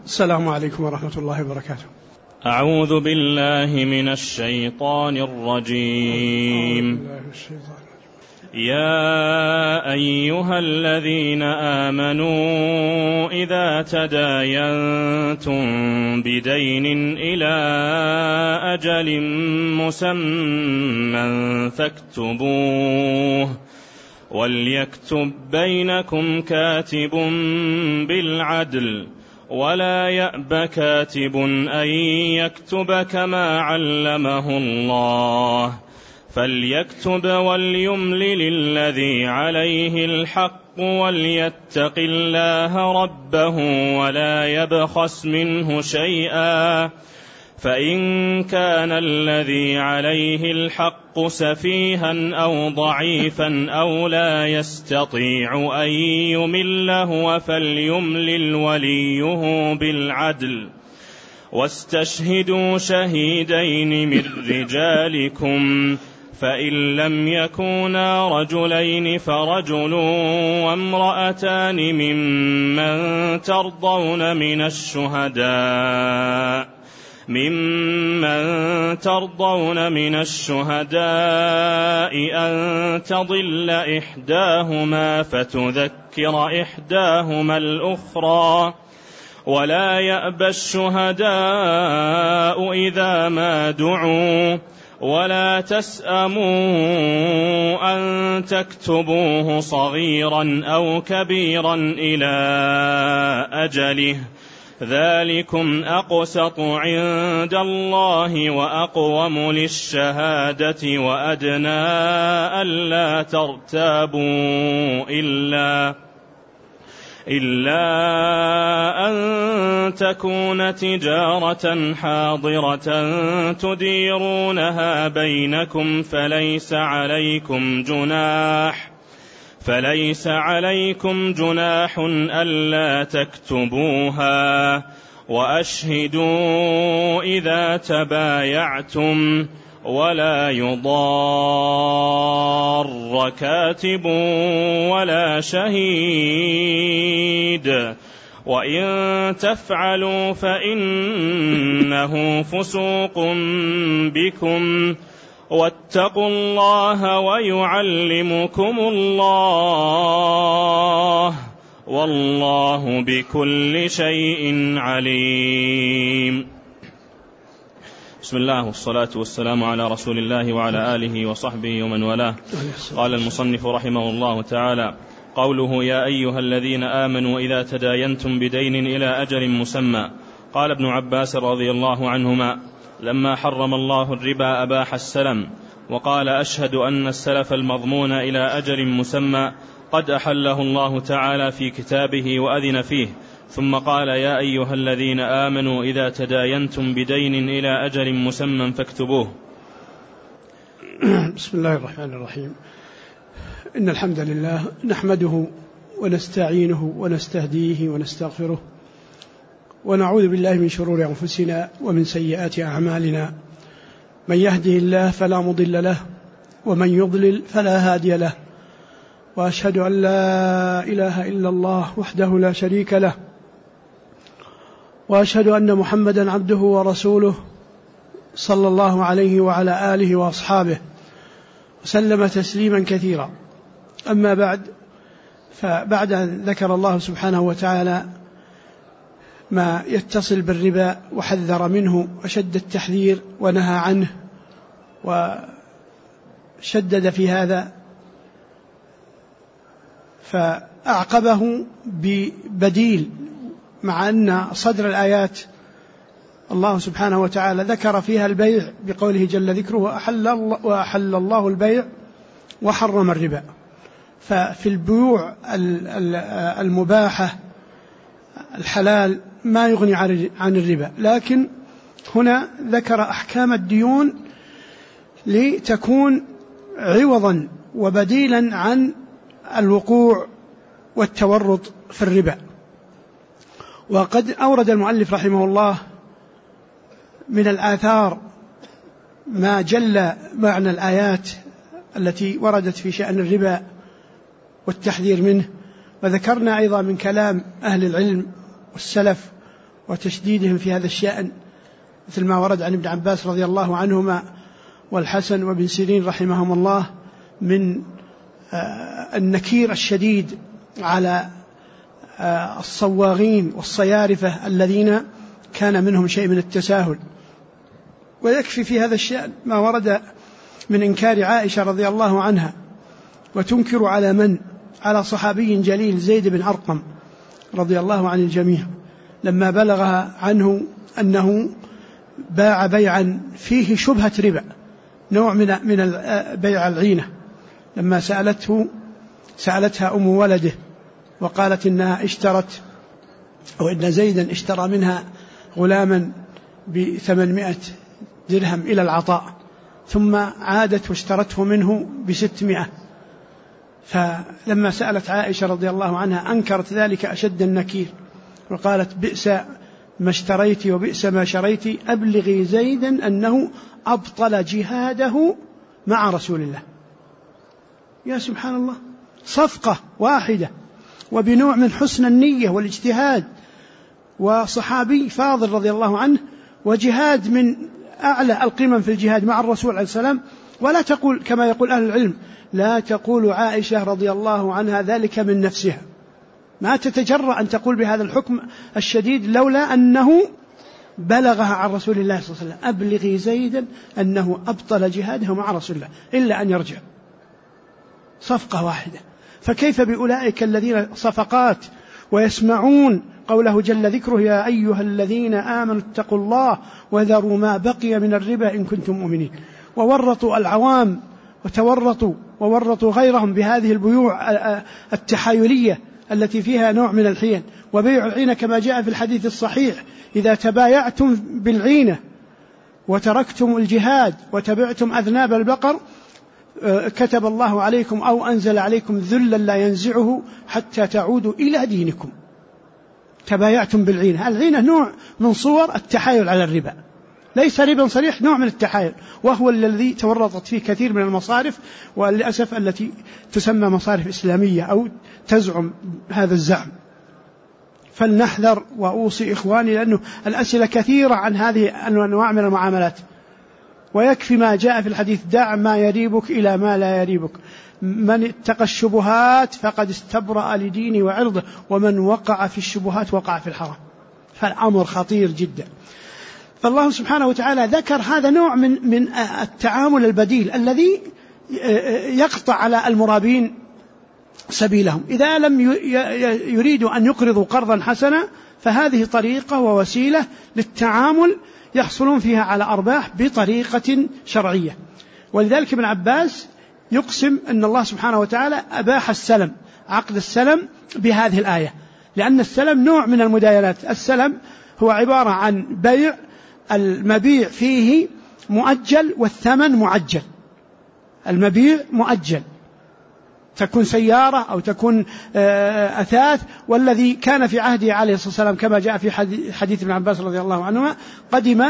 السلام عليكم ورحمة الله وبركاته. أعوذ بالله من الشيطان الرجيم. يا أيها الذين آمنوا إذا تداينتم بدين إلى أجل مسمى فاكتبوه وليكتب بينكم كاتب بالعدل ولا يأب كاتب أن يكتب كما علمه الله فليكتب وليملل الذي عليه الحق وليتق الله ربه ولا يبخس منه شيئا فإن كان الذي عليه الحق سفيها أو ضعيفا أو لا يستطيع أن يمل هو فليملل وليه بالعدل واستشهدوا شهيدين من رجالكم فإن لم يكونا رجلين فرجل وامرأتان ممن ترضون من الشهداء أن تضل إحداهما فتذكر إحداهما الأخرى ولا يأبى الشهداء إذا ما دعوا ولا تسأموا أن تكتبوه صغيرا أو كبيرا إلى أجله ذلكم أقسط عند الله وأقوم للشهادة وأدنى ألا ترتابوا إلا أن تكون تجارة حاضرة تديرونها بينكم فليس عليكم جناح ألا تكتبوها وأشهدوا إذا تبايعتم ولا يضار كاتب ولا شهيد وإن تفعلوا فإنه فسوق بكم واتقوا الله ويعلمكم الله والله بكل شيء عليم. بسم الله والصلاة والسلام على رسول الله وعلى آله وصحبه ومن والاه. قال المصنف رحمه الله تعالى: قوله يا أيها الذين آمنوا إذا تداينتم بدين إلى أجل مسمى. قال ابن عباس رضي الله عنهما: لما حرم الله الربا أباح السلم، وقال أشهد أن السلف المضمون إلى أجل مسمى قد أحله الله تعالى في كتابه وأذن فيه، ثم قال يا أيها الذين آمنوا إذا تداينتم بدين إلى أجل مسمى فاكتبوه. بسم الله الرحمن الرحيم. إن الحمد لله نحمده ونستعينه ونستهديه ونستغفره ونعوذ بالله من شرور أنفسنا ومن سيئات أعمالنا، من يهده الله فلا مضل له ومن يضلل فلا هادي له، وأشهد أن لا إله إلا الله وحده لا شريك له، وأشهد أن محمدا عبده ورسوله صلى الله عليه وعلى آله وأصحابه وسلم تسليما كثيرا. أما بعد، فبعد أن ذكر الله سبحانه وتعالى ما يتصل بالربا وحذر منه وشد التحذير ونهى عنه وشدد في هذا، فأعقبه ببديل، مع أن صدر الآيات الله سبحانه وتعالى ذكر فيها البيع بقوله جل ذكره وأحل الله البيع وحرم الربا. ففي البيوع المباحة الحلال ما يغني عن الربا، لكن هنا ذكر أحكام الديون لتكون عوضا وبديلا عن الوقوع والتورط في الربا. وقد أورد المؤلف رحمه الله من الآثار ما جل معنى الآيات التي وردت في شأن الربا والتحذير منه، وذكرنا أيضا من كلام أهل العلم والسلف وتشديدهم في هذا الشأن، مثل ما ورد عن ابن عباس رضي الله عنهما والحسن وابن سيرين رحمهم الله من النكير الشديد على الصواغين والصيارفة الذين كان منهم شيء من التساهل. ويكفي في هذا الشأن ما ورد من إنكار عائشة رضي الله عنها، وتنكر على من؟ على صحابي جليل زيد بن أرقم رضي الله عن الجميع، لما بلغها عنه أنه باع بيعا فيه شبهة ربا، نوع من بيع العينة، لما سألتها أم ولده وقالت إنها اشترت، أو إن زيدا اشترى منها غلاما ب800 درهم إلى العطاء، ثم عادت واشترته منه ب600. فلما سألت عائشة رضي الله عنها أنكرت ذلك أشد النكير، وقالت بئس ما اشتريت وبئس ما شريت، أبلغي زيدا أنه أبطل جهاده مع رسول الله. يا سبحان الله، صفقة واحدة وبنوع من حسن النية والاجتهاد، وصحابي فاضل رضي الله عنه، وجهاد من أعلى القمم في الجهاد مع الرسول عليه السلام. ولا تقول كما يقول أهل العلم، لا تقول عائشة رضي الله عنها ذلك من نفسها، ما تتجرأ أن تقول بهذا الحكم الشديد لولا أنه بلغها عن رسول الله صلى الله عليه وسلم، أبلغي زيدا أنه أبطل جهاده مع رسول الله إلا أن يرجع. صفقة واحدة، فكيف بأولئك الذين صفقات ويسمعون قوله جل ذكره يا أيها الذين آمنوا اتقوا الله وذروا ما بقي من الربا إن كنتم مؤمنين، وورطوا العوام وورطوا غيرهم بهذه البيوع التحايلية التي فيها نوع من الحيل. وبيع العينة كما جاء في الحديث الصحيح إذا تبايعتم بالعينة وتركتم الجهاد وتبعتم أذناب البقر كتب الله عليكم أو أنزل عليكم ذلا لا ينزعه حتى تعودوا إلى دينكم. تبايعتم بالعينة، العينة نوع من صور التحايل على الربا، ليس ربا صريح، نوع من التحايل، وهو الذي تورطت فيه كثير من المصارف، وللأسف التي تسمى مصارف إسلامية أو تزعم هذا الزعم. فلنحذر، وأوصي إخواني، لأنه الأسئلة كثيرة عن هذه الأنواع من المعاملات. ويكفي ما جاء في الحديث دع ما يريبك إلى ما لا يريبك، من اتقى الشبهات فقد استبرأ لدينه وعرضه، ومن وقع في الشبهات وقع في الحرام. فالأمر خطير جدا. فالله سبحانه وتعالى ذكر هذا نوع من التعامل البديل الذي يقطع على المرابين سبيلهم. إذا لم يريدوا أن يقرضوا قرضا حسنا فهذه طريقة ووسيلة للتعامل يحصلون فيها على أرباح بطريقة شرعية. ولذلك ابن عباس يقسم أن الله سبحانه وتعالى أباح السلم، عقد السلم، بهذه الآية، لأن السلم نوع من المداينات. السلم هو عبارة عن بيع المبيع فيه مؤجل والثمن معجل. المبيع مؤجل، تكون سيارة أو تكون أثاث، والذي كان في عهده عليه الصلاة والسلام كما جاء في حديث ابن عباس رضي الله عنهما قدم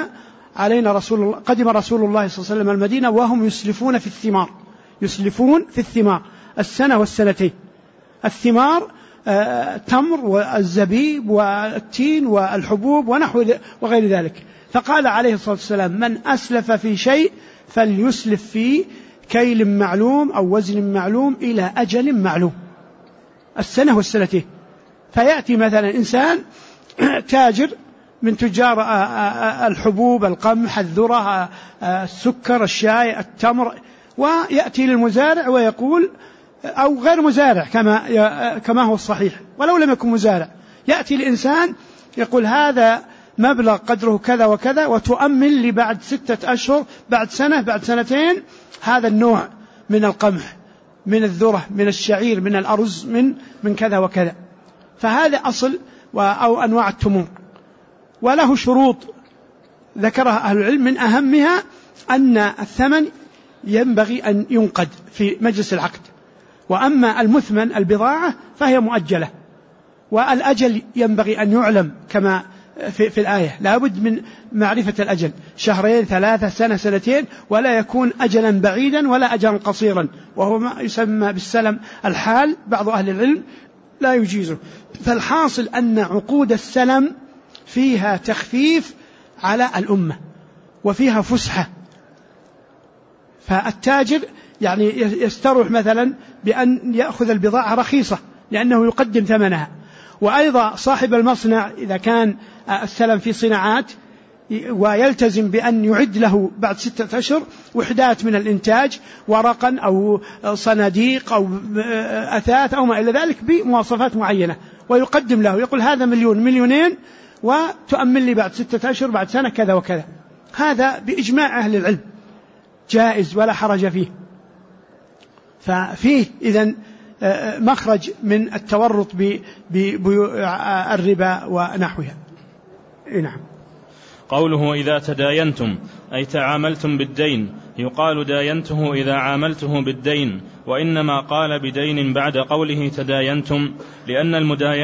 رسول الله صلى الله عليه وسلم المدينة وهم يسلفون في الثمار السنة والسنتين. الثمار التمر والزبيب والتين والحبوب ونحو وغير ذلك. فقال عليه الصلاة والسلام من أسلف في شيء فليسلف في كيل معلوم أو وزن معلوم إلى أجل معلوم، السنة والسنتين. فيأتي مثلا إنسان تاجر من تجار الحبوب، القمح، الذرة، السكر، الشاي، التمر، ويأتي للمزارع ويقول، أو غير مزارع كما هو الصحيح ولو لم يكن مزارع، يأتي الإنسان يقول هذا مبلغ قدره كذا وكذا، وتؤمن لي بعد 6 أشهر، بعد سنة، بعد سنتين هذا النوع من القمح، من الذرة، من الشعير، من الأرز، من كذا وكذا. فهذا أصل أو أنواع التمور، وله شروط ذكرها أهل العلم، من أهمها أن الثمن ينبغي أن ينقد في مجلس العقد، وأما المثمن البضاعة فهي مؤجلة، والأجل ينبغي أن يعلم كما في الآية، لا بد من معرفة الأجل، 2 3 سنة 2 ولا يكون أجلا بعيدا ولا أجلا قصيرا، وهو ما يسمى بالسلم الحال، بعض أهل العلم لا يجيزه. فالحاصل أن عقود السلم فيها تخفيف على الأمة وفيها فسحة. فالتاجر يعني يستروح مثلا بأن يأخذ البضاعة رخيصة لأنه يقدم ثمنها. وأيضا صاحب المصنع إذا كان السلم في صناعات ويلتزم بأن يعد له بعد 6 أشهر وحدات من الإنتاج، ورقا أو صناديق أو أثاث أو ما إلى ذلك بمواصفات معينة، ويقدم له يقول هذا 1,000,000 وتؤمن لي بعد 6 أشهر بعد سنة كذا وكذا. هذا بإجماع أهل العلم جائز ولا حرج فيه. ففيه إذن مخرج من التورط بالربا ونحوها. نعم. قوله إذا تداينتم أي تعاملتم بالدين، يقال داينته إذا عاملته بالدين، وإنما قال بدين بعد قوله تداينتم لأن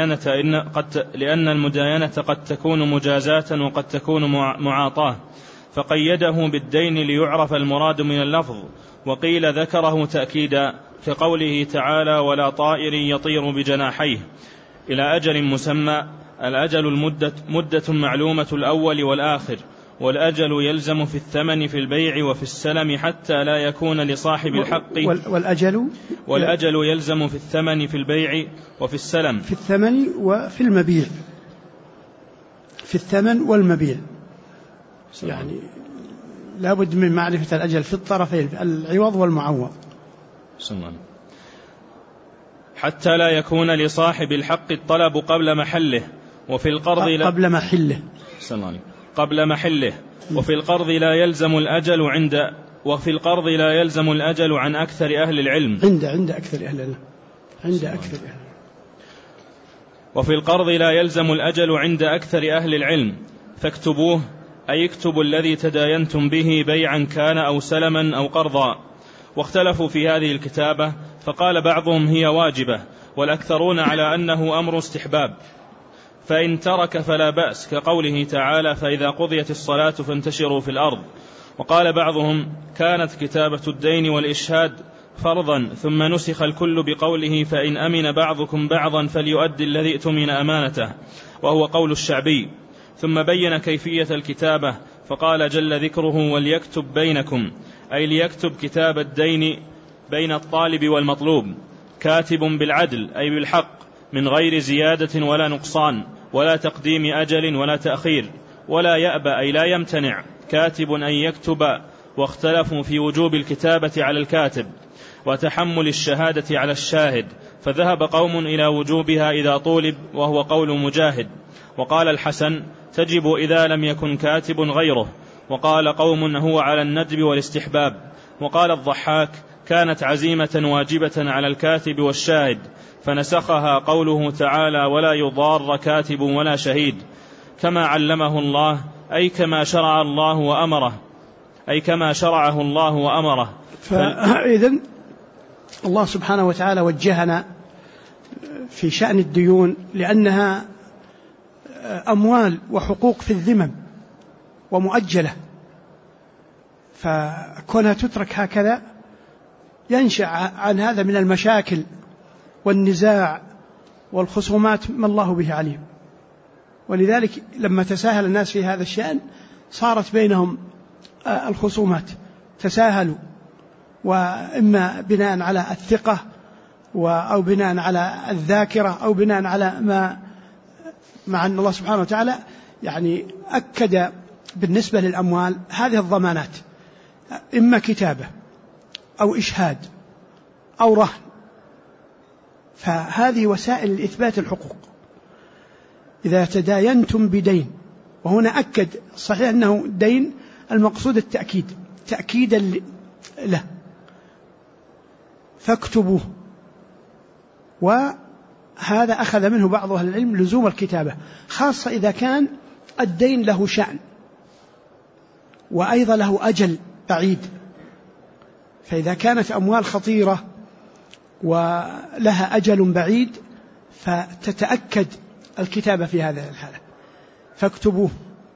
المداينة قد تكون مجازاة وقد تكون معاطاة، فقيده بالدين ليعرف المراد من اللفظ. وقيل ذكره تأكيدا كقوله تعالى ولا طائر يطير بجناحيه إلى أجل مسمى. الأجل مدة معلومة الأول والآخر، والأجل يلزم في الثمن في البيع وفي السلم حتى لا يكون لصاحب الحق. والأجل يلزم في الثمن في البيع وفي السلم، في الثمن وفي المبيع، في الثمن والمبيع. يعني لابد من معرفة الأجل في الطرفين، العوض والمعوض. حتى لا يكون لصاحب الحق الطلب قبل محله، وفي القرض قبل محله وفي القرض لا يلزم الأجل وفي القرض لا يلزم الأجل عن أكثر أهل العلم عند أكثر أهل العلم وفي القرض لا يلزم الأجل عند أكثر أهل العلم. فاكتبوه أي اكتبوا الذي تداينتم به بيعا كان أو سلما أو قرضا. واختلفوا في هذه الكتابة، فقال بعضهم هي واجبة، والأكثرون على أنه أمر استحباب، فإن ترك فلا بأس، كقوله تعالى فإذا قضيت الصلاة فانتشروا في الأرض. وقال بعضهم كانت كتابة الدين والإشهاد فرضا، ثم نسخ الكل بقوله فإن أمن بعضكم بعضا فليؤدي الذي اؤتمن أمانته، وهو قول الشعبي. ثم بين كيفية الكتابة فقال جل ذكره وليكتب بينكم، أي ليكتب كتاب الدين بين الطالب والمطلوب، كاتب بالعدل أي بالحق، من غير زيادة ولا نقصان ولا تقديم أجل ولا تأخير، ولا يأبى أي لا يمتنع كاتب أن يكتب. واختلفوا في وجوب الكتابة على الكاتب وتحمل الشهادة على الشاهد، فذهب قوم إلى وجوبها إذا طولب، وهو قول مجاهد. وقال الحسن تجب إذا لم يكن كاتب غيره، وقال قوم هو على الندب والاستحباب. وقال الضحاك كانت عزيمة واجبة على الكاتب والشاهد، فنسخها قوله تعالى ولا يضار كاتب ولا شهيد، كما علمه الله أي كما شرع الله وأمره، أي كما شرعه الله وأمره. فإذن الله سبحانه وتعالى وجهنا في شأن الديون لأنها أموال وحقوق في الذمم ومؤجلة، فكونها تترك هكذا ينشأ عن هذا من المشاكل والنزاع والخصومات ما الله به عليم. ولذلك لما تساهل الناس في هذا الشأن صارت بينهم الخصومات، تساهلوا، وإما بناء على الثقة أو بناء على الذاكرة أو بناء على ما مع أن الله سبحانه وتعالى يعني أكد بالنسبة للأموال هذه الضمانات، إما كتابة أو إشهاد أو رهن، فهذه وسائل لإثبات الحقوق. إذا تداينتم بدين، وهنا أكد صحيح أنه دين المقصود التأكيد تأكيدا له، فاكتبوه. وهذا أخذ منه بعض أهل العلم لزوم الكتابة، خاصة إذا كان الدين له شأن وأيضا له أجل بعيد. فإذا كانت أموال خطيرة ولها أجل بعيد فتتأكد الكتابة في هذه الحالة، فاكتبوه.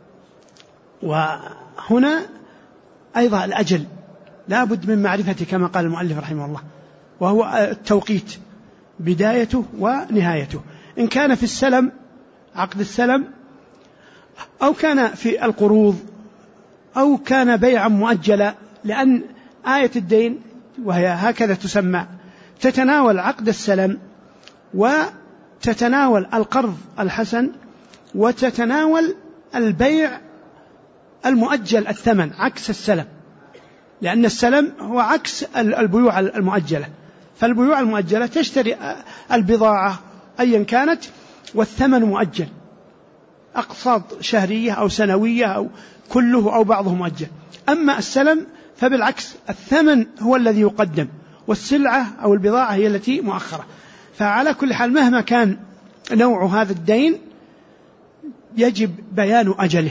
وهنا أيضا الأجل لا بد من معرفته كما قال المؤلف رحمه الله، وهو التوقيت بدايته ونهايته. إن كان في السلم عقد السلم أو كان في القروض أو كان بيعا مؤجلا، لأن آية الدين وهي هكذا تسمى تتناول عقد السلم وتتناول القرض الحسن وتتناول البيع المؤجل الثمن عكس السلم، لأن السلم هو عكس البيوع المؤجلة. فالبيوع المؤجلة تشتري البضاعة أيا كانت والثمن مؤجل، أقساط شهرية أو سنوية أو كله أو بعضه مؤجل. أما السلم فبالعكس، الثمن هو الذي يقدم والسلعة أو البضاعة هي التي مؤخرة. فعلى كل حال مهما كان نوع هذا الدين يجب بيان أجله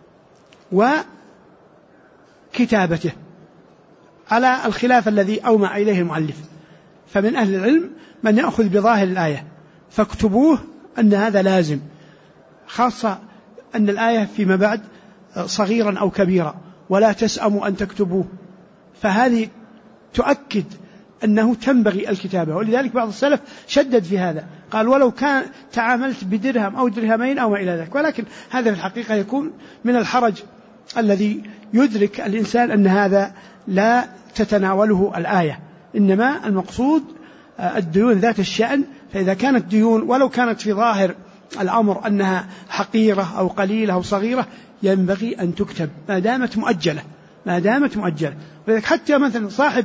وكتابته على الخلاف الذي أومأ إليه المؤلف. فمن أهل العلم من يأخذ بظاهر الآية فاكتبوه أن هذا لازم، خاصة أن الآية فيما بعد صغيرا أو كبيرا ولا تسأموا أن تكتبوه، فهذه تؤكد أنه تنبغي الكتابة. ولذلك بعض السلف شدد في هذا، قال ولو كان تعاملت بدرهم أو درهمين أو ما إلى ذلك. ولكن هذا في الحقيقة يكون من الحرج الذي يدرك الإنسان أن هذا لا تتناوله الآية، إنما المقصود الديون ذات الشأن. فإذا كانت ديون ولو كانت في ظاهر الأمر أنها حقيرة أو قليلة أو صغيرة ينبغي أن تكتب ما دامت مؤجلة. ولذلك حتى مثلا صاحب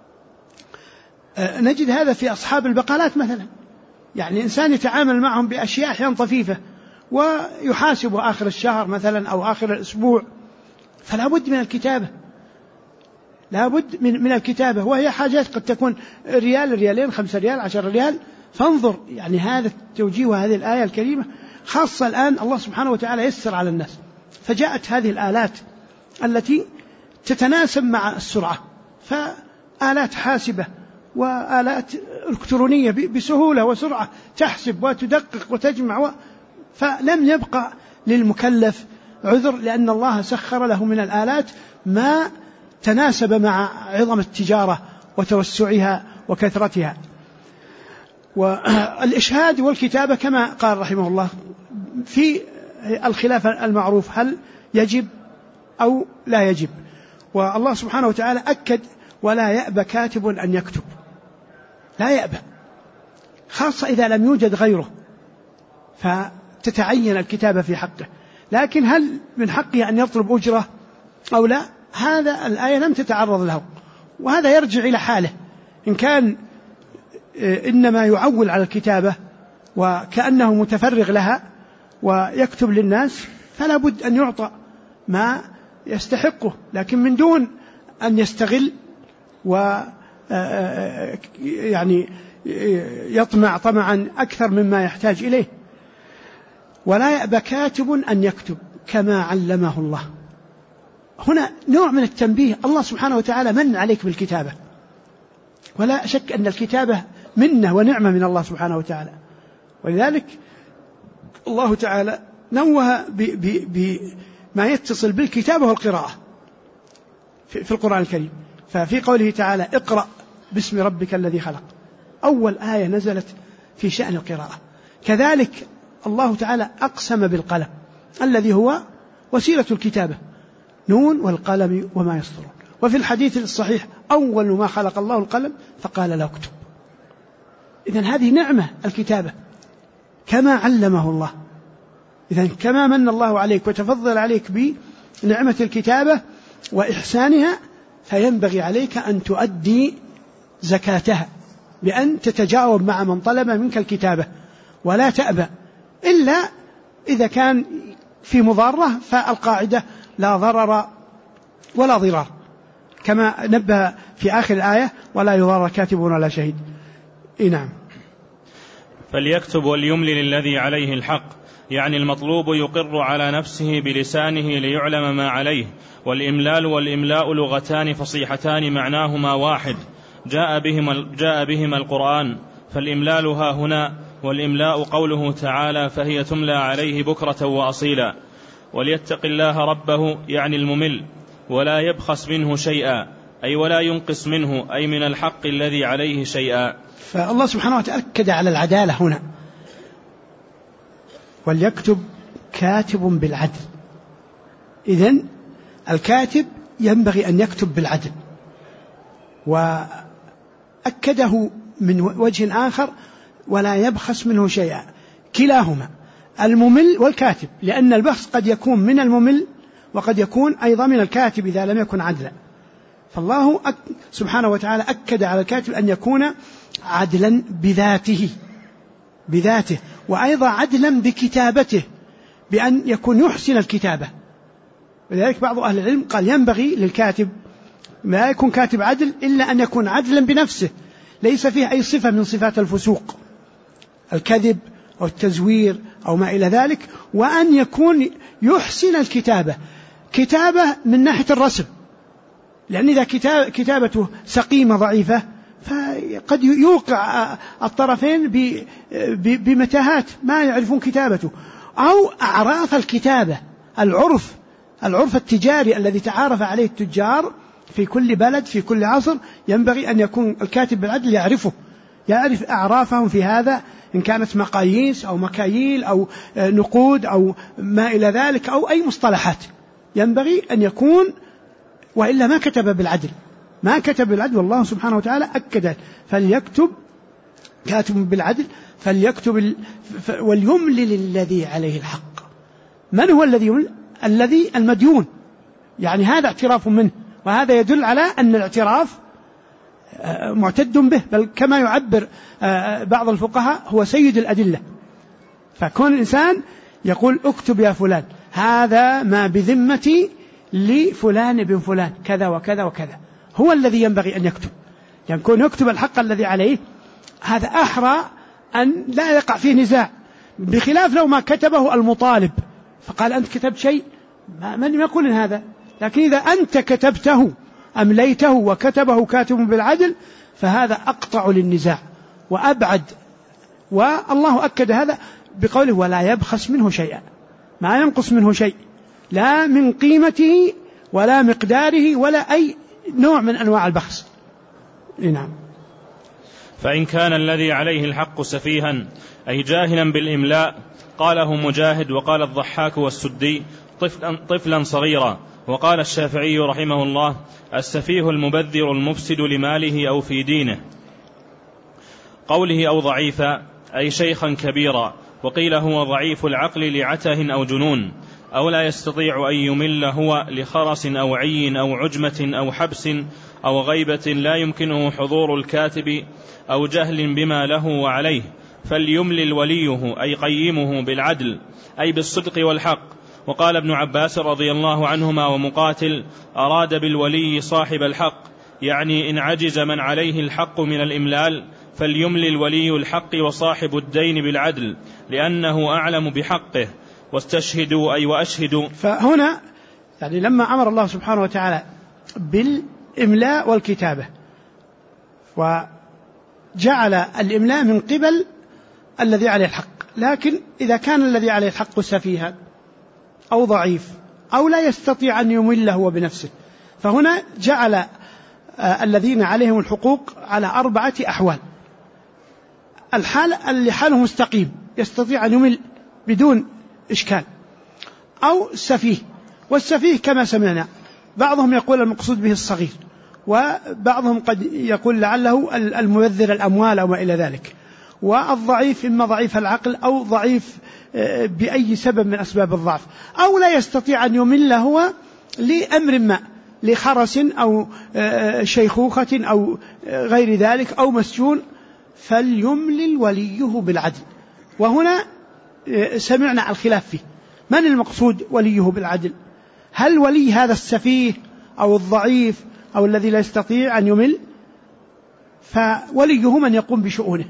نجد هذا في أصحاب البقالات مثلا، يعني إنسان يتعامل معهم بأشياء أحيانا طفيفة ويحاسب آخر الشهر مثلا أو آخر الأسبوع، فلا بد من الكتابة، لا بد من الكتابة. وهي حاجات قد تكون ريال، ريالين، 5 ريال، 10 ريال. فانظر يعني هذا التوجيه وهذه الآية الكريمة، خاصة الآن الله سبحانه وتعالى يسر على الناس، فجاءت هذه الآلات التي تتناسب مع السرعة، فآلات حاسبة وآلات إلكترونية بسهولة وسرعة تحسب وتدقق وتجمع فلم يبقى للمكلف عذر، لأن الله سخر له من الآلات ما تناسب مع عظم التجارة وتوسعها وكثرتها. والإشهاد والكتابة كما قال رحمه الله في الخلاف المعروف هل يجب أو لا يجب. والله سبحانه وتعالى أكد ولا يأبى كاتب أن يكتب، لا يأبى، خاصة إذا لم يوجد غيره فتتعين الكتابة في حقه. لكن هل من حقه أن يطلب أجرة أو لا؟ هذا الآية لم تتعرض له، وهذا يرجع إلى حاله. إن كان إنما يعول على الكتابة وكأنه متفرغ لها ويكتب للناس فلا بد أن يعطى ما يستحقه، لكن من دون أن يستغل يعني يطمع طمعا أكثر مما يحتاج إليه. ولا يأبى كاتب أن يكتب كما علمه الله. هنا نوع من التنبيه، الله سبحانه وتعالى من عليك بالكتابة، ولا شك أن الكتابة منة ونعمة من الله سبحانه وتعالى. ولذلك الله تعالى نوه بما يتصل بالكتابة والقراءة في القرآن الكريم. ففي قوله تعالى اقرأ باسم ربك الذي خلق، أول آية نزلت في شأن القراءة. كذلك الله تعالى أقسم بالقلم الذي هو وسيلة الكتابة، نون والقلم وما يسطرون. وفي الحديث الصحيح أول ما خلق الله القلم فقال له اكتب. إذن هذه نعمة الكتابة كما علمه الله. إذن كما من الله عليك وتفضل عليك بنعمة الكتابة وإحسانها، فينبغي عليك أن تؤدي زكاتها بأن تتجاوب مع من طلب منك الكتابة، ولا تأبى إلا إذا كان في مضارة، فالقاعدة لا ضرر ولا ضرار، كما نبه في آخر الآية ولا يضار كاتب ولا شهيد. نعم. فليكتب وليملل الذي عليه الحق، يعني المطلوب يقر على نفسه بلسانه ليعلم ما عليه. والإملال والإملاء لغتان فصيحتان معناهما واحد، جاء بهما القرآن. فالإملال ها هنا، والإملاء قوله تعالى فهي تملى عليه بكرة وأصيلا. وليتق الله ربه يعني الممل، ولا يبخس منه شيئا، أي ولا ينقص منه، أي من الحق الذي عليه شيئا. فالله سبحانه وتعالى أكد على العدالة هنا، وليكتب كاتب بالعدل. إذن الكاتب ينبغي أن يكتب بالعدل، وأكده من وجه آخر ولا يبخس منه شيئا، كلاهما الممل والكاتب، لأن البخس قد يكون من الممل وقد يكون أيضا من الكاتب إذا لم يكن عدلا. فالله سبحانه وتعالى أكد على الكاتب أن يكون عدلا بذاته، وأيضا عدلا بكتابته، بأن يكون يحسن الكتابة. ولذلك بعض أهل العلم قال ينبغي للكاتب ما يكون كاتب عدل إلا أن يكون عدلا بنفسه، ليس فيه أي صفة من صفات الفسوق، الكذب أو التزوير أو ما إلى ذلك، وأن يكون يحسن الكتابة، كتابة من ناحية الرسم، لأن إذا كتابته سقيمة ضعيفة فقد يوقع الطرفين بمتاهات ما يعرفون كتابته، أو أعراف الكتابة، العرف التجاري الذي تعارف عليه التجار في كل بلد في كل عصر، ينبغي أن يكون الكاتب بالعدل يعرف أعرافهم في هذا، إن كانت مقاييس أو مكاييل أو نقود أو ما إلى ذلك أو أي مصطلحات، ينبغي أن يكون، وإلا ما كتب بالعدل. والله سبحانه وتعالى أكد فليكتب كاتب بالعدل فليكتب وليملل الذي عليه الحق. من هو الذي يملل؟ الذي المديون، يعني هذا اعتراف منه، وهذا يدل على أن الاعتراف معتد به، بل كما يعبر بعض الفقهاء هو سيد الأدلة. فكون الإنسان يقول اكتب يا فلان هذا ما بذمتي لفلان بن فلان كذا وكذا وكذا، هو الذي ينبغي أن يكتب، يعني كون يكتب الحق الذي عليه، هذا أحرى أن لا يقع فيه نزاع، بخلاف لو ما كتبه المطالب فقال أنت كتبت شيء، من يقول هذا؟ لكن إذا أنت كتبته أمليته وكتبه كاتب بالعدل فهذا أقطع للنزاع وأبعد. والله أكد هذا بقوله ولا يبخس منه شيئا، ما ينقص منه شيء، لا من قيمته ولا مقداره ولا أي نوع من أنواع البخس. نعم. فإن كان الذي عليه الحق سفيها أي جاهلا بالإملاء قاله مجاهد، وقال الضحاك والسدي طفلا صغيرا، وقال الشافعي رحمه الله السفيه المبذر المفسد لماله أو في دينه. قوله أو ضعيفا أي شيخا كبيرا، وقيل هو ضعيف العقل لعته أو جنون، أو لا يستطيع أن يمل هو لخرس أو عي أو عجمة أو حبس أو غيبة لا يمكنه حضور الكاتب أو جهل بما له وعليه، فليملل وليه أي قيمه بالعدل أي بالصدق والحق. وقال ابن عباس رضي الله عنهما ومقاتل أراد بالولي صاحب الحق، يعني إن عجز من عليه الحق من الإملال فليملل ولي الحق وصاحب الدين بالعدل لأنه أعلم بحقه، واستشهدوا أي وأشهدوا. فهنا يعني لما أمر الله سبحانه وتعالى بالإملاء والكتابة وجعل الإملاء من قبل الذي عليه الحق، لكن إذا كان الذي عليه الحق سفيها أو ضعيف أو لا يستطيع أن يمل هو بنفسه، فهنا جعل الذين عليهم الحقوق على 4 أحوال. الحال اللي حاله مستقيم يستطيع أن يمل بدون إشكال، أو السفيه، والسفيه كما سمعنا بعضهم يقول المقصود به الصغير، وبعضهم قد يقول لعله المبذر الأموال أو ما إلى ذلك، والضعيف إما ضعيف العقل أو ضعيف بأي سبب من أسباب الضعف، أو لا يستطيع أن يمل هو لأمر ما، لخرس أو شيخوخة أو غير ذلك أو مسجون، فليملل وليه بالعدل. وهنا سمعنا الخلاف فيه، من المقصود وليه بالعدل؟ هل ولي هذا السفيه أو الضعيف أو الذي لا يستطيع أن يمل؟ فوليه من يقوم بشؤونه،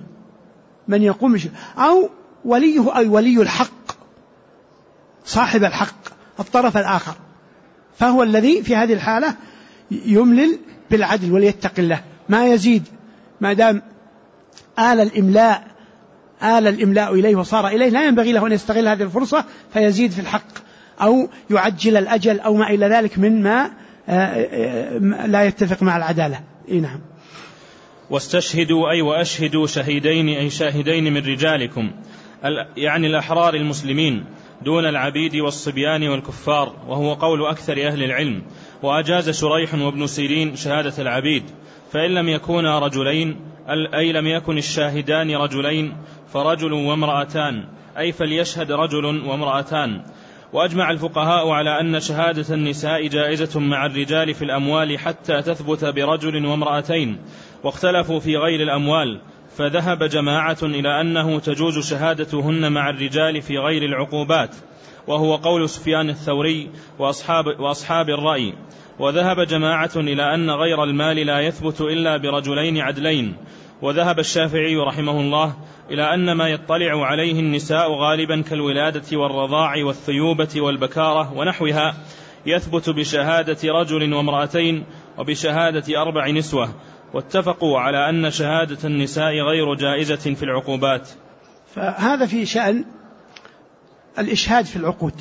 أو وليه أي ولي الحق صاحب الحق الطرف الآخر، فهو الذي في هذه الحالة يملل بالعدل وليتق الله، ما يزيد، ما دام آل الإملاء إليه وصار إليه لا ينبغي له أن يستغل هذه الفرصة فيزيد في الحق أو يعجل الأجل أو ما إلى ذلك من ما لا يتفق مع العدالة. نعم. واستشهدوا أي وأشهدوا شهيدين أي شاهدين من رجالكم، يعني الأحرار المسلمين، دون العبيد والصبيان والكفار، وهو قول أكثر أهل العلم. وأجاز شريح وابن سيرين شهادة العبيد، فإن لم يكونا رجلين أي لم يكن الشاهدان رجلين فرجل وامرأتان، أي فليشهد رجل وامرأتان. وأجمع الفقهاء على أن شهادة النساء جائزة مع الرجال في الأموال حتى تثبت برجل وامرأتين، واختلفوا في غير الأموال، فذهب جماعة إلى أنه تجوز شهادتهن مع الرجال في غير العقوبات، وهو قول سفيان الثوري وأصحاب الرأي. وذهب جماعة إلى أن غير المال لا يثبت إلا برجلين عدلين. وذهب الشافعي رحمه الله إلى أن ما يطلع عليه النساء غالبا كالولادة والرضاع والثيوبة والبكارة ونحوها يثبت بشهادة رجل وامرأتين وبشهادة 4 نسوة. واتفقوا على أن شهادة النساء غير جائزة في العقوبات. فهذا في شأن الإشهاد في العقود.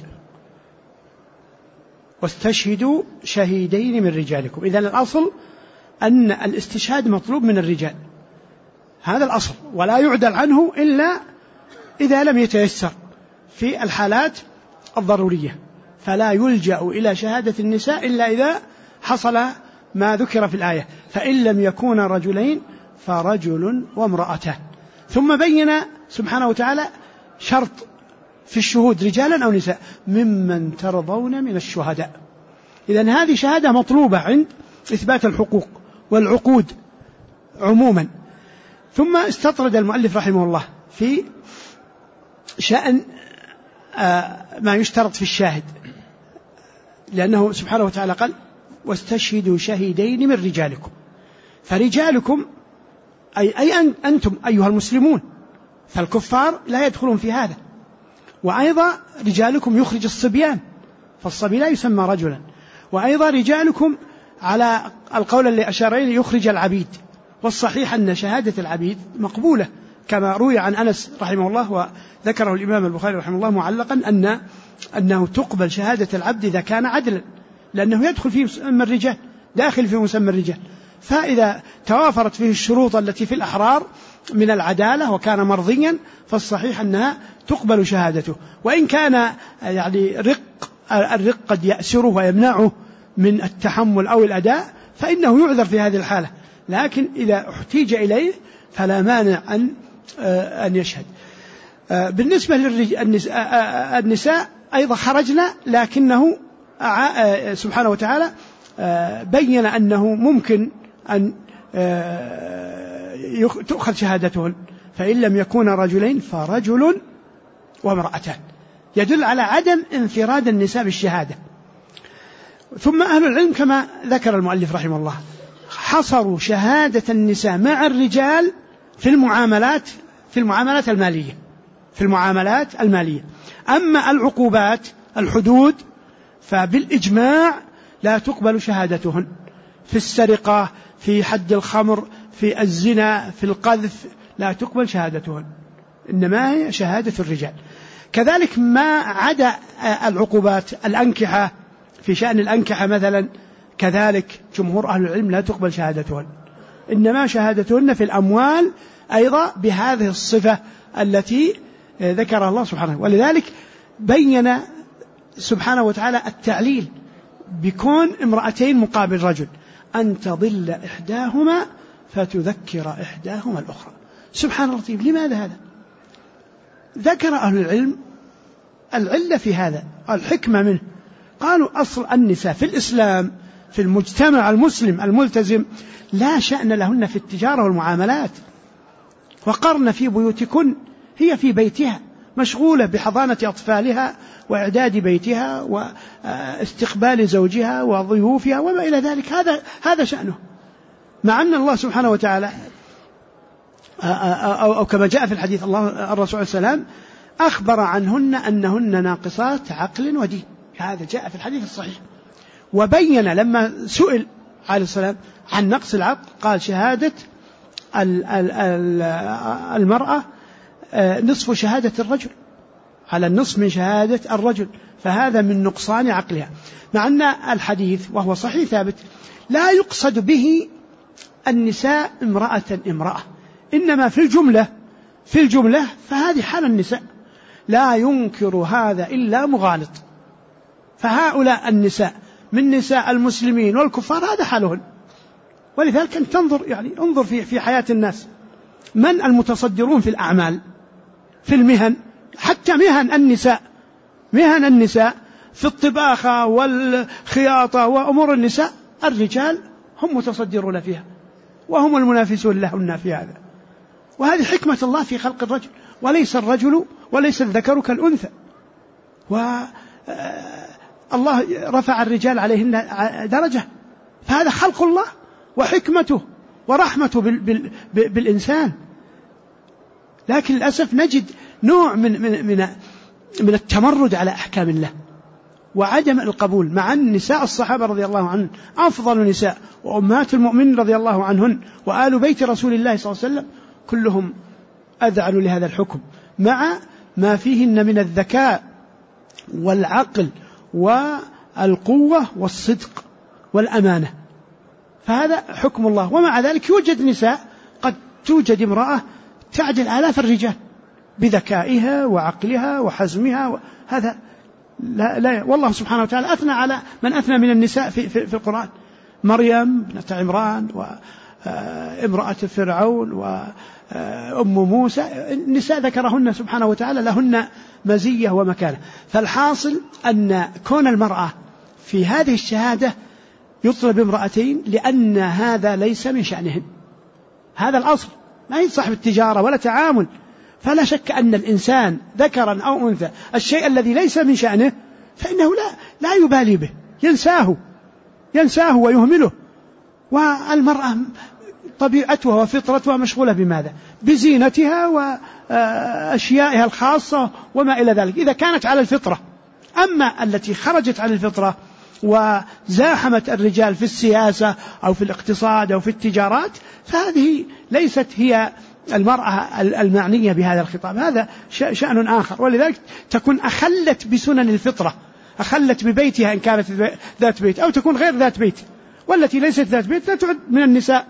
واستشهدوا شهيدين من رجالكم. إذن الأصل أن الاستشهاد مطلوب من الرجال، هذا الأصل، ولا يعدل عنه إلا إذا لم يتيسر في الحالات الضرورية، فلا يلجأ إلى شهادة النساء إلا إذا حصل ما ذكر في الآية، فإن لم يكون رجلين فرجل وامرأته. ثم بين سبحانه وتعالى شرط في الشهود رجالا أو نساء ممن ترضون من الشهداء. إذن هذه شهادة مطلوبة عند إثبات الحقوق والعقود عموما. ثم استطرد المؤلف رحمه الله في شأن ما يشترط في الشاهد، لأنه سبحانه وتعالى قال واستشهدوا شهيدين من رجالكم. فرجالكم أي أنتم أيها المسلمون، فالكفار لا يدخلون في هذا. وأيضا رجالكم يخرج الصبيان، فالصبي لا يسمى رجلا. وأيضا رجالكم على القول اللي أشار إليه يخرج العبيد. والصحيح أن شهادة العبيد مقبولة، كما روي عن أنس رحمه الله وذكره الإمام البخاري رحمه الله معلقا أنه تقبل شهادة العبد إذا كان عدلا، لأنه يدخل في مسمى الرجال، داخل في مسمى الرجال. فإذا توافرت فيه الشروط التي في الأحرار من العدالة وكان مرضيا، فالصحيح أنها تقبل شهادته. وإن كان يعني الرق قد يأسره ويمنعه من التحمل أو الأداء، فإنه يعذر في هذه الحالة، لكن إذا احتيج إليه فلا مانع أن يشهد. بالنسبة للنساء أيضا خرجنا، لكنه سبحانه وتعالى بين أنه ممكن أن تؤخذ شهادتهن، فإن لم يكون رجلين فرجل وامرأتان، يدل على عدم انفراد النساء بالشهادة. ثم أهل العلم كما ذكر المؤلف رحمه الله حصروا شهادة النساء مع الرجال في المعاملات المالية. أما العقوبات الحدود فبالإجماع لا تقبل شهادتهن، في السرقة، في حد الخمر، في الزنا، في القذف، لا تقبل شهادتهن، إنما هي شهادة الرجال. كذلك ما عدا العقوبات الأنكحة، في شأن الأنكحة مثلا كذلك جمهور أهل العلم لا تقبل شهادتهن، إنما شهادتهن في الأموال أيضا بهذه الصفة التي ذكرها الله سبحانه. ولذلك بين سبحانه وتعالى التعليل بكون امرأتين مقابل رجل، أن تضل إحداهما فتذكر إحداهما الأخرى. سبحان اللطيف، لماذا هذا؟ ذكر أهل العلم العلة في هذا، الحكمة منه. قالوا أصل النساء في الإسلام في المجتمع المسلم الملتزم لا شأن لهن في التجارة والمعاملات، وقرن في بيوتكن، هي في بيتها مشغولة بحضانة أطفالها وإعداد بيتها واستقبال زوجها وضيوفها وما إلى ذلك، هذا شأنه. مع أن الله سبحانه وتعالى أو كما جاء في الحديث الرسول صلى الله عليه وسلم أخبر عنهن أنهن ناقصات عقل ودين، هذا جاء في الحديث الصحيح. وبين لما سئل عليه السلام عن نقص العقل قال شهادة المرأة نصف شهادة الرجل، على النصف من شهادة الرجل، فهذا من نقصان عقلها. مع أن الحديث وهو صحيح ثابت لا يقصد به النساء امرأة، إنما في الجملة فهذه حال النساء، لا ينكر هذا إلا مغالط. فهؤلاء النساء من نساء المسلمين والكفار هذا حالهن. ولذلك أن تنظر يعني انظر في حياة الناس من المتصدرون في الأعمال في المهن، حتى مهن النساء في الطباخة والخياطة وأمور النساء الرجال هم متصدرون فيها وهم المنافسون لهن في هذا. وهذه حكمة الله في خلق الرجل، وليس الذكر كالأنثى. والله رفع الرجال عليهن درجة، فهذا خلق الله وحكمته ورحمته بالإنسان. لكن للأسف نجد نوع من التمرد على أحكام الله وعدم القبول، مع أن نساء الصحابة رضي الله عنهم أفضل نساء وأمهات المؤمنين رضي الله عنهن وآل بيت رسول الله صلى الله عليه وسلم كلهم أذعنوا لهذا الحكم، مع ما فيهن من الذكاء والعقل والقوة والصدق والأمانة. فهذا حكم الله. ومع ذلك يوجد نساء، قد توجد امرأة تعدل آلاف الرجال بذكائها وعقلها وحزمها، هذا لا والله سبحانه وتعالى أثنى على من أثنى من النساء في القرآن، مريم بنت عمران وامرأة فرعون وأم موسى. النساء ذكرهن سبحانه وتعالى لهن مزية ومكانة. فالحاصل أن كون المرأة في هذه الشهادة يطلب امرأتين لأن هذا ليس من شأنهن، هذا الأصل، ما هي صاحب التجارة ولا تعامل. فلا شك أن الإنسان ذكرا أو أنثى الشيء الذي ليس من شأنه فإنه لا يبالي به، ينساه ويهمله. والمرأة طبيعتها وفطرتها مشغولة بماذا؟ بزينتها وأشيائها الخاصة وما إلى ذلك إذا كانت على الفطرة. أما التي خرجت عن الفطرة وزاحمت الرجال في السياسة أو في الاقتصاد أو في التجارات فهذه ليست هي المرأة المعنية بهذا الخطاب، هذا شأن آخر. ولذلك تكون أخلت بسنن الفطرة، أخلت ببيتها إن كانت ذات بيت، أو تكون غير ذات بيت، والتي ليست ذات بيت لا تعد من النساء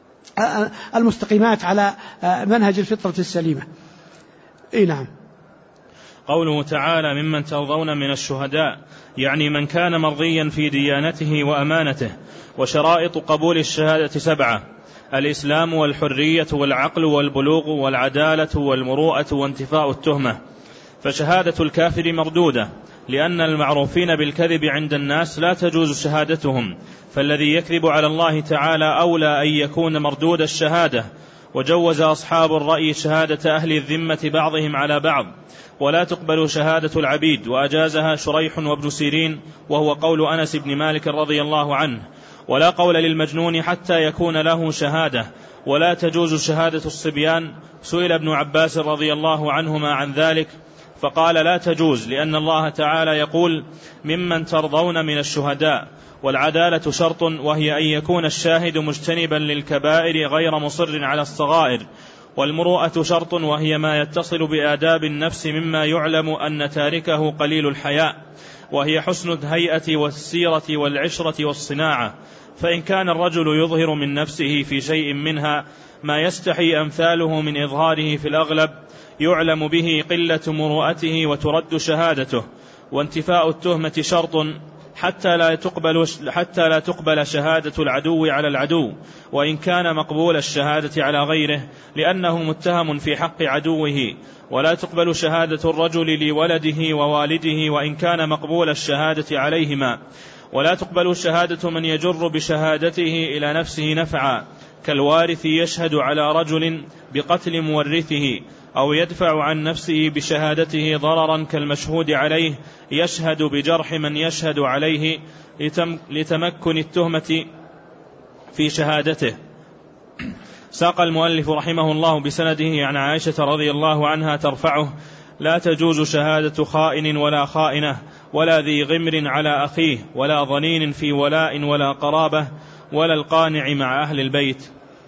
المستقيمات على منهج الفطرة السليمة. نعم. قوله تعالى ممن ترضون من الشهداء، يعني من كان مرضيا في ديانته وأمانته. وشرائط قبول الشهادة 7: الإسلام والحرية والعقل والبلوغ والعدالة والمروءة وانتفاء التهمة. فشهادة الكافر مردودة، لأن المعروفين بالكذب عند الناس لا تجوز شهادتهم، فالذي يكذب على الله تعالى أولى أن يكون مردود الشهادة. وجوز أصحاب الرأي شهادة أهل الذمة بعضهم على بعض، ولا تقبل شهادة العبيد، وأجازها شريح وابن سيرين، وهو قول أنس بن مالك رضي الله عنه. ولا قول للمجنون حتى يكون له شهادة، ولا تجوز شهادة الصبيان. سئل ابن عباس رضي الله عنهما عن ذلك فقال لا تجوز، لأن الله تعالى يقول ممن ترضون من الشهداء. والعدالة شرط، وهي أن يكون الشاهد مجتنبا للكبائر غير مصر على الصغائر. والمروءة شرط، وهي ما يتصل بآداب النفس مما يعلم أن تاركه قليل الحياء، وهي حسن الهيئة والسيرة والعشرة والصناعة. فإن كان الرجل يظهر من نفسه في شيء منها ما يستحي أمثاله من إظهاره في الأغلب يعلم به قلة مروءته وترد شهادته. وانتفاء التهمة شرط، حتى لا تقبل شهادة العدو على العدو، وإن كان مقبول الشهادة على غيره، لأنه متهم في حق عدوه. ولا تقبل شهادة الرجل لولده ووالده، وإن كان مقبول الشهادة عليهما. ولا تقبل شهادة من يجر بشهادته إلى نفسه نفعا، كالوارث يشهد على رجل بقتل مورثه، أو يدفع عن نفسه بشهادته ضررا، كالمشهود عليه يشهد بجرح من يشهد عليه لتمكن التهمة في شهادته. ساق المؤلف رحمه الله بسنده عن عائشة رضي الله عنها ترفعه: لا تجوز شهادة خائن ولا خائنة، ولا ذي غمر على أخيه، ولا ظنين في ولاء ولا قرابة، ولا القانع مع أهل البيت.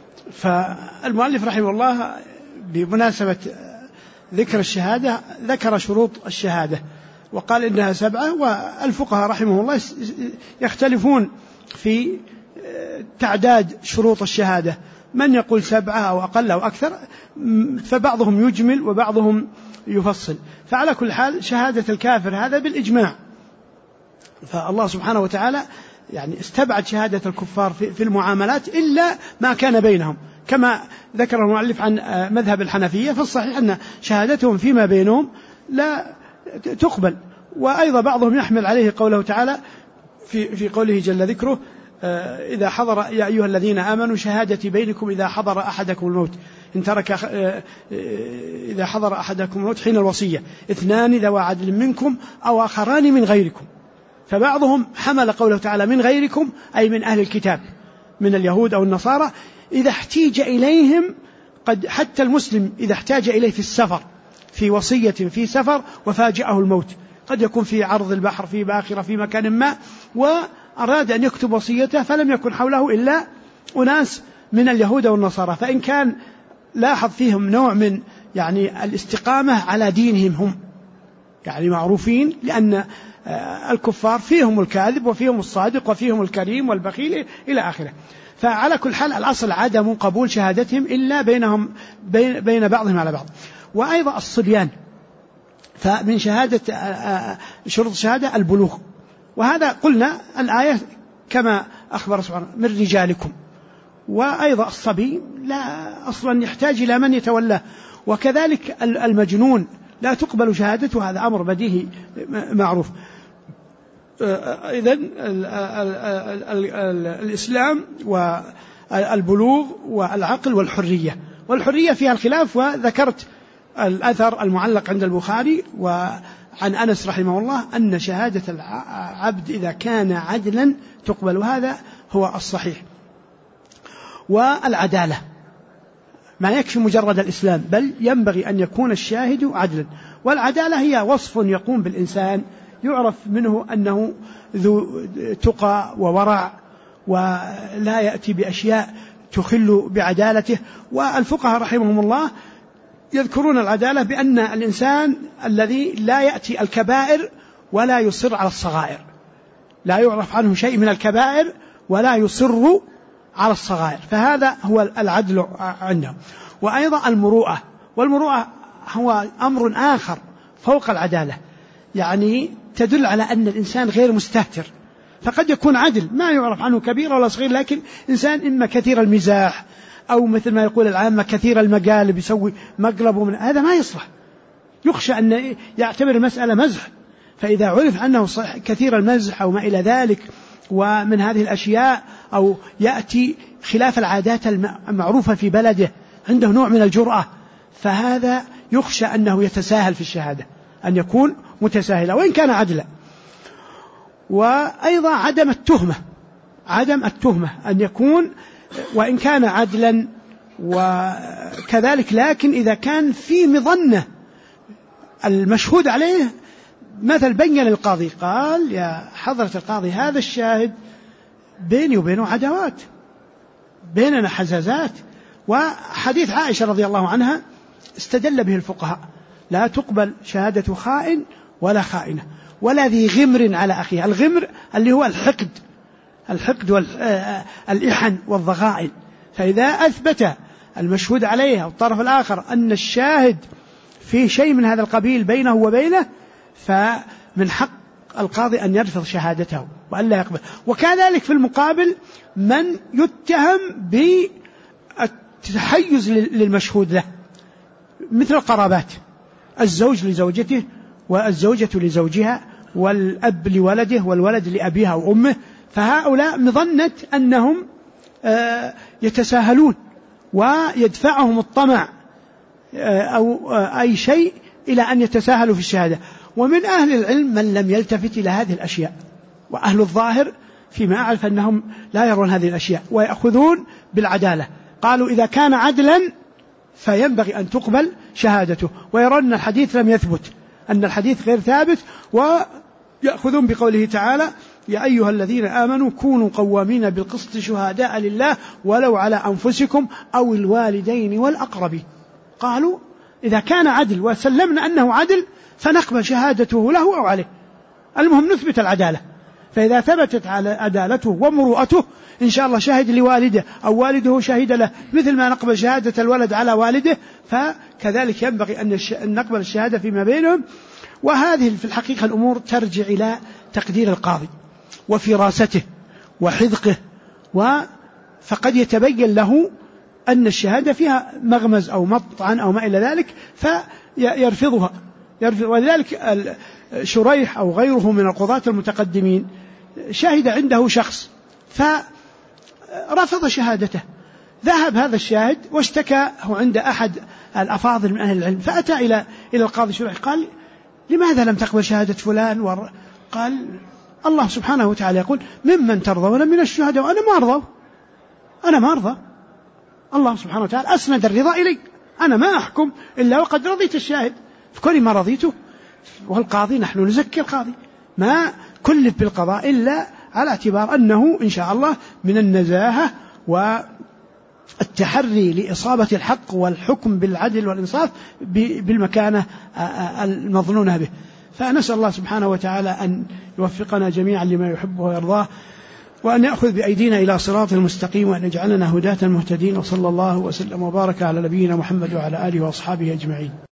فالمؤلف رحمه الله بمناسبة ذكر الشهادة ذكر شروط الشهادة وقال إنها 7، والفقهاء رحمه الله يختلفون في تعداد شروط الشهادة، من يقول 7 أو أقل أو أكثر، فبعضهم يجمل وبعضهم يفصل. فعلى كل حال شهادة الكافر هذا بالإجماع، فالله سبحانه وتعالى يعني استبعد شهادة الكفار في المعاملات إلا ما كان بينهم، كما ذكر المؤلف عن مذهب الحنفية، فالصحيح أن شهادتهم فيما بينهم لا تقبل. وأيضا بعضهم يحمل عليه قوله تعالى في قوله جل ذكره إذا حضر يا أيها الذين آمنوا شهادة بينكم إذا حضر أحدكم الموت إن ترك إذا حضر أحدكم الموت حين الوصية 2 ذوى عدل منكم أو آخران من غيركم. فبعضهم حمل قوله تعالى من غيركم أي من أهل الكتاب من اليهود أو النصارى إذا احتيج إليهم، قد حتى المسلم إذا احتاج إليه في السفر في وصية في سفر وفاجأه الموت، قد يكون في عرض البحر في باخرة في مكان ما وأراد أن يكتب وصيته فلم يكن حوله إلا أناس من اليهود والنصارى، فإن كان لاحظ فيهم نوع من يعني الاستقامة على دينهم هم، يعني معروفين، لأن الكفار فيهم الكاذب وفيهم الصادق وفيهم الكريم والبخيل إلى آخره. فعلى كل حال الأصل عدم قبول شهادتهم إلا بين بعضهم على بعض. وأيضا الصبيان، فمن شروط الشهادة البلوغ، وهذا قلنا الآية كما أخبر سبحانه من رجالكم. وأيضا الصبي لا أصلا يحتاج إلى من يتولاه، وكذلك المجنون لا تقبل شهادته، هذا أمر بديهي معروف. إذن الإسلام والبلوغ والعقل والحرية فيها الخلاف، وذكرت الأثر المعلق عند البخاري وعن أنس رحمه الله أن شهادة العبد إذا كان عدلا تقبل، وهذا هو الصحيح. والعدالة ما يكفي مجرد الإسلام، بل ينبغي أن يكون الشاهد عدلا. والعدالة هي وصف يقوم بالإنسان يعرف منه أنه ذو تقى وورع ولا يأتي بأشياء تخل بعدالته. والفقهاء رحمهم الله يذكرون العدالة بأن الإنسان الذي لا يأتي الكبائر ولا يصر على الصغائر، لا يعرف عنه شيء من الكبائر ولا يصر على الصغائر، فهذا هو العدل عندهم. وأيضا المروءة، والمروءة هو أمر آخر فوق العدالة، يعني تدل على أن الإنسان غير مستهتر، فقد يكون عدل ما يعرف عنه كبير ولا صغير، لكن إنسان إما كثير المزاح أو مثل ما يقول العامة كثير المقالب، يسوي مقلب من هذا ما يصلح، يخشى أن يعتبر المسألة مزح. فإذا عرف أنه كثير المزح أو ما إلى ذلك ومن هذه الأشياء، أو يأتي خلاف العادات المعروفة في بلده، عنده نوع من الجرأة، فهذا يخشى أنه يتساهل في الشهادة، أن يكون متساهلا وإن كان عدلا. وأيضا عدم التهمة أن يكون وإن كان عدلا وكذلك، لكن إذا كان في مظنة المشهود عليه، مثل بين للقاضي قال يا حضرة القاضي هذا الشاهد بيني وبينه عداوات، بيننا حزازات. وحديث عائشة رضي الله عنها استدل به الفقهاء لا تقبل شهادة خائن ولا خائنة ولا ذي غمر على أخيه. الغمر اللي هو الحقد والإحن والضغائن. فإذا أثبت المشهود عليه الطرف الآخر أن الشاهد في شيء من هذا القبيل بينه وبينه، فمن حق القاضي أن يرفض شهادته وأن لا يقبل. وكذلك في المقابل من يتهم بالتحيز للمشهود له، مثل القرابات، الزوج لزوجته والزوجة لزوجها والأب لولده والولد لأبيها وأمه، فهؤلاء مظنة أنهم يتساهلون ويدفعهم الطمع أو أي شيء إلى أن يتساهلوا في الشهادة. ومن أهل العلم من لم يلتفت إلى هذه الأشياء، وأهل الظاهر فيما أعرف أنهم لا يرون هذه الأشياء ويأخذون بالعدالة. قالوا إذا كان عدلا فينبغي أن تقبل شهادته، ويرون أن الحديث لم يثبت، أن الحديث غير ثابت، ويأخذون بقوله تعالى يا أيها الذين آمنوا كونوا قوامين بالقسط شهداء لله ولو على أنفسكم أو الوالدين والأقربين. قالوا إذا كان عدل وسلمنا أنه عدل فنقبل شهادته له أو عليه، المهم نثبت العدالة. فإذا ثبتت على عدالته ومروءته إن شاء الله شهد لوالده أو والده شهد له، مثل ما نقبل شهادة الولد على والده، فكذلك ينبغي أن نقبل الشهادة فيما بينهم. وهذه في الحقيقة الأمور ترجع إلى تقدير القاضي وفراسته وحذقه، فقد يتبين له أن الشهادة فيها مغمز أو مطعن أو ما إلى ذلك فيرفضها. ولذلك شريح أو غيره من القضاة المتقدمين شهد عنده شخص فرفض شهادته، ذهب هذا الشاهد واشتكى عند أحد الأفاضل من أهل العلم، فأتى إلى القاضي شريح قال: لماذا لم تقبل شهادة فلان؟ قال: الله سبحانه وتعالى يقول: ممن ترضون من الشهداء، وأنا ما أرضى. الله سبحانه وتعالى أسند الرضا إلي، أنا ما أحكم إلا وقد رضيت الشاهد، فكل ما رضيته. والقاضي نحن نزكي القاضي، ما كلف بالقضاء إلا على اعتبار أنه إن شاء الله من النزاهة والتحري لإصابة الحق والحكم بالعدل والإنصاف بالمكانة المظنونة به. فنسأل الله سبحانه وتعالى أن يوفقنا جميعا لما يحبه ويرضاه، وأن يأخذ بأيدينا إلى صراط المستقيم، وأن يجعلنا هداة مهتدين. وصلى الله وسلم وبارك على نبينا محمد وعلى آله وأصحابه أجمعين.